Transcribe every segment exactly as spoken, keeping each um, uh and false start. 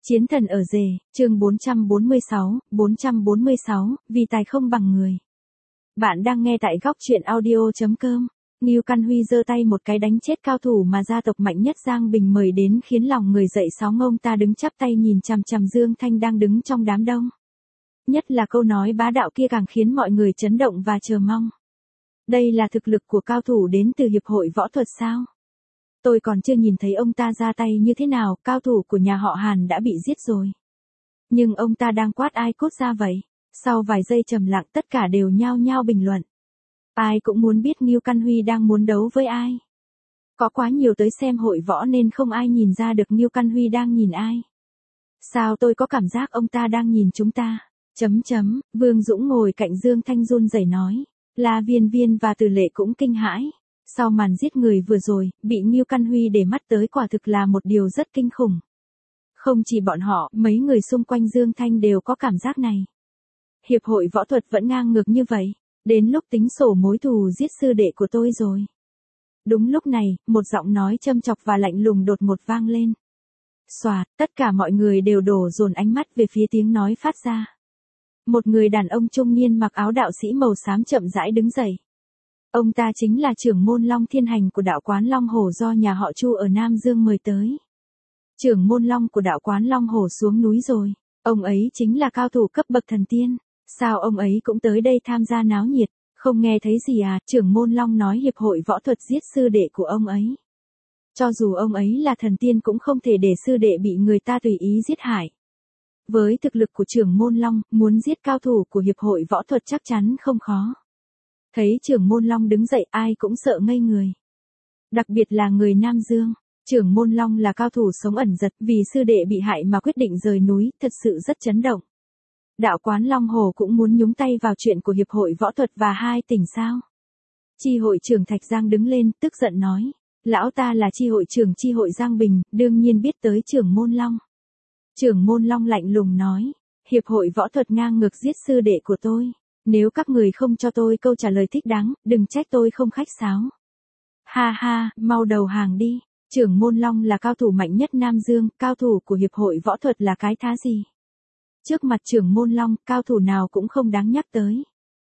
Chiến thần ở rể, chương bốn trăm bốn mươi sáu, bốn trăm bốn mươi sáu, vì tài không bằng người. Bạn đang nghe tại góc truyện audio chấm com. Ngưu Căn Huy giơ tay một cái đánh chết cao thủ mà gia tộc mạnh nhất Giang Bình mời đến, khiến lòng người dậy sóng. Ông ta đứng chắp tay nhìn chằm chằm Dương Thanh đang đứng trong đám đông. Nhất là câu nói bá đạo kia càng khiến mọi người chấn động và chờ mong. Đây là thực lực của cao thủ đến từ Hiệp hội Võ thuật sao? Tôi còn chưa nhìn thấy ông ta ra tay như thế nào, cao thủ của nhà họ Hàn đã bị giết rồi. Nhưng ông ta đang quát ai cốt ra vậy? Sau vài giây trầm lặng tất cả đều nhao nhao bình luận. Ai cũng muốn biết Ngưu Căn Huy đang muốn đấu với ai. Có quá nhiều tới xem hội võ nên không ai nhìn ra được Ngưu Căn Huy đang nhìn ai. Sao tôi có cảm giác ông ta đang nhìn chúng ta? Chấm chấm, Vương Dũng ngồi cạnh Dương Thanh run rẩy nói. La Viên Viên và Từ Lệ cũng kinh hãi. Sau màn giết người vừa rồi, bị Ngưu Căn Huy để mắt tới quả thực là một điều rất kinh khủng. Không chỉ bọn họ, mấy người xung quanh Dương Thanh đều có cảm giác này. Hiệp hội võ thuật vẫn ngang ngược như vậy, đến lúc tính sổ mối thù giết sư đệ của tôi rồi. Đúng lúc này, một giọng nói châm chọc và lạnh lùng đột ngột vang lên. Xoạt, tất cả mọi người đều đổ dồn ánh mắt về phía tiếng nói phát ra. Một người đàn ông trung niên mặc áo đạo sĩ màu xám chậm rãi đứng dậy. Ông ta chính là trưởng môn Long Thiên Hành của đạo quán Long Hổ do nhà họ Chu ở Nam Dương mời tới. Trưởng môn Long của đạo quán Long Hổ xuống núi rồi, ông ấy chính là cao thủ cấp bậc thần tiên. Sao ông ấy cũng tới đây tham gia náo nhiệt, không nghe thấy gì à? Trưởng môn Long nói hiệp hội võ thuật giết sư đệ của ông ấy. Cho dù ông ấy là thần tiên cũng không thể để sư đệ bị người ta tùy ý giết hại. Với thực lực của trưởng môn Long, muốn giết cao thủ của hiệp hội võ thuật chắc chắn không khó. Thấy trưởng môn Long đứng dậy ai cũng sợ ngây người. Đặc biệt là người Nam Dương. Trưởng môn Long là cao thủ sống ẩn giật, vì sư đệ bị hại mà quyết định rời núi, thật sự rất chấn động. Đạo quán Long Hồ cũng muốn nhúng tay vào chuyện của hiệp hội võ thuật và hai tỉnh sao? Chi hội trưởng Thạch Giang đứng lên, tức giận nói. Lão ta là chi hội trưởng chi hội Giang Bình, đương nhiên biết tới trưởng môn Long. Trưởng môn Long lạnh lùng nói. Hiệp hội võ thuật ngang ngược giết sư đệ của tôi. Nếu các người không cho tôi câu trả lời thích đáng, đừng trách tôi không khách sáo. Ha ha, mau đầu hàng đi. Trưởng môn Long là cao thủ mạnh nhất Nam Dương, cao thủ của hiệp hội võ thuật là cái thá gì? Trước mặt trưởng môn Long, cao thủ nào cũng không đáng nhắc tới.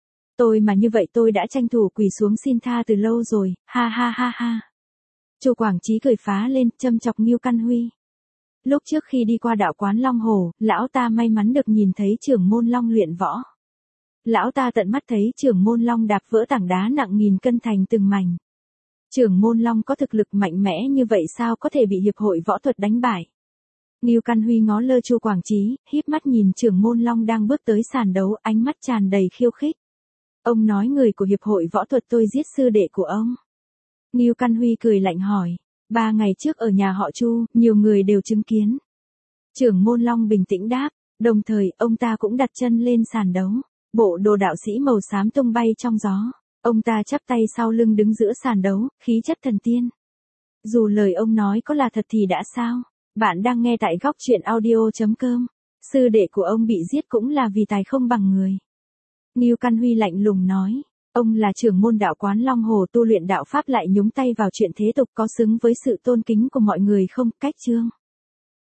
Tôi mà như vậy tôi đã tranh thủ quỳ xuống xin tha từ lâu rồi, ha ha ha ha. Chu Quảng Chí cười phá lên, châm chọc Ngưu Căn Huy. Lúc trước khi đi qua đạo quán Long Hồ, lão ta may mắn được nhìn thấy trưởng môn Long luyện võ. Lão ta tận mắt thấy trưởng môn Long đạp vỡ tảng đá nặng nghìn cân thành từng mảnh. Trưởng môn Long có thực lực mạnh mẽ như vậy sao có thể bị hiệp hội võ thuật đánh bại. Ngưu Căn Huy ngó lơ Chu Quảng Chí, híp mắt nhìn trưởng môn Long đang bước tới sàn đấu, ánh mắt tràn đầy khiêu khích. Ông nói người của hiệp hội võ thuật tôi giết sư đệ của ông. Ngưu Căn Huy cười lạnh hỏi. Ba ngày trước ở nhà họ Chu, nhiều người đều chứng kiến. Trưởng môn Long bình tĩnh đáp, đồng thời ông ta cũng đặt chân lên sàn đấu. Bộ đồ đạo sĩ màu xám tung bay trong gió. Ông ta chắp tay sau lưng đứng giữa sàn đấu, khí chất thần tiên. Dù lời ông nói có là thật thì đã sao? Bạn đang nghe tại góc truyện audio chấm com. Sư đệ của ông bị giết cũng là vì tài không bằng người. Ngưu Căn Huy lạnh lùng nói. Ông là trưởng môn đạo quán Long Hồ tu luyện đạo pháp lại nhúng tay vào chuyện thế tục có xứng với sự tôn kính của mọi người không? Cách chương.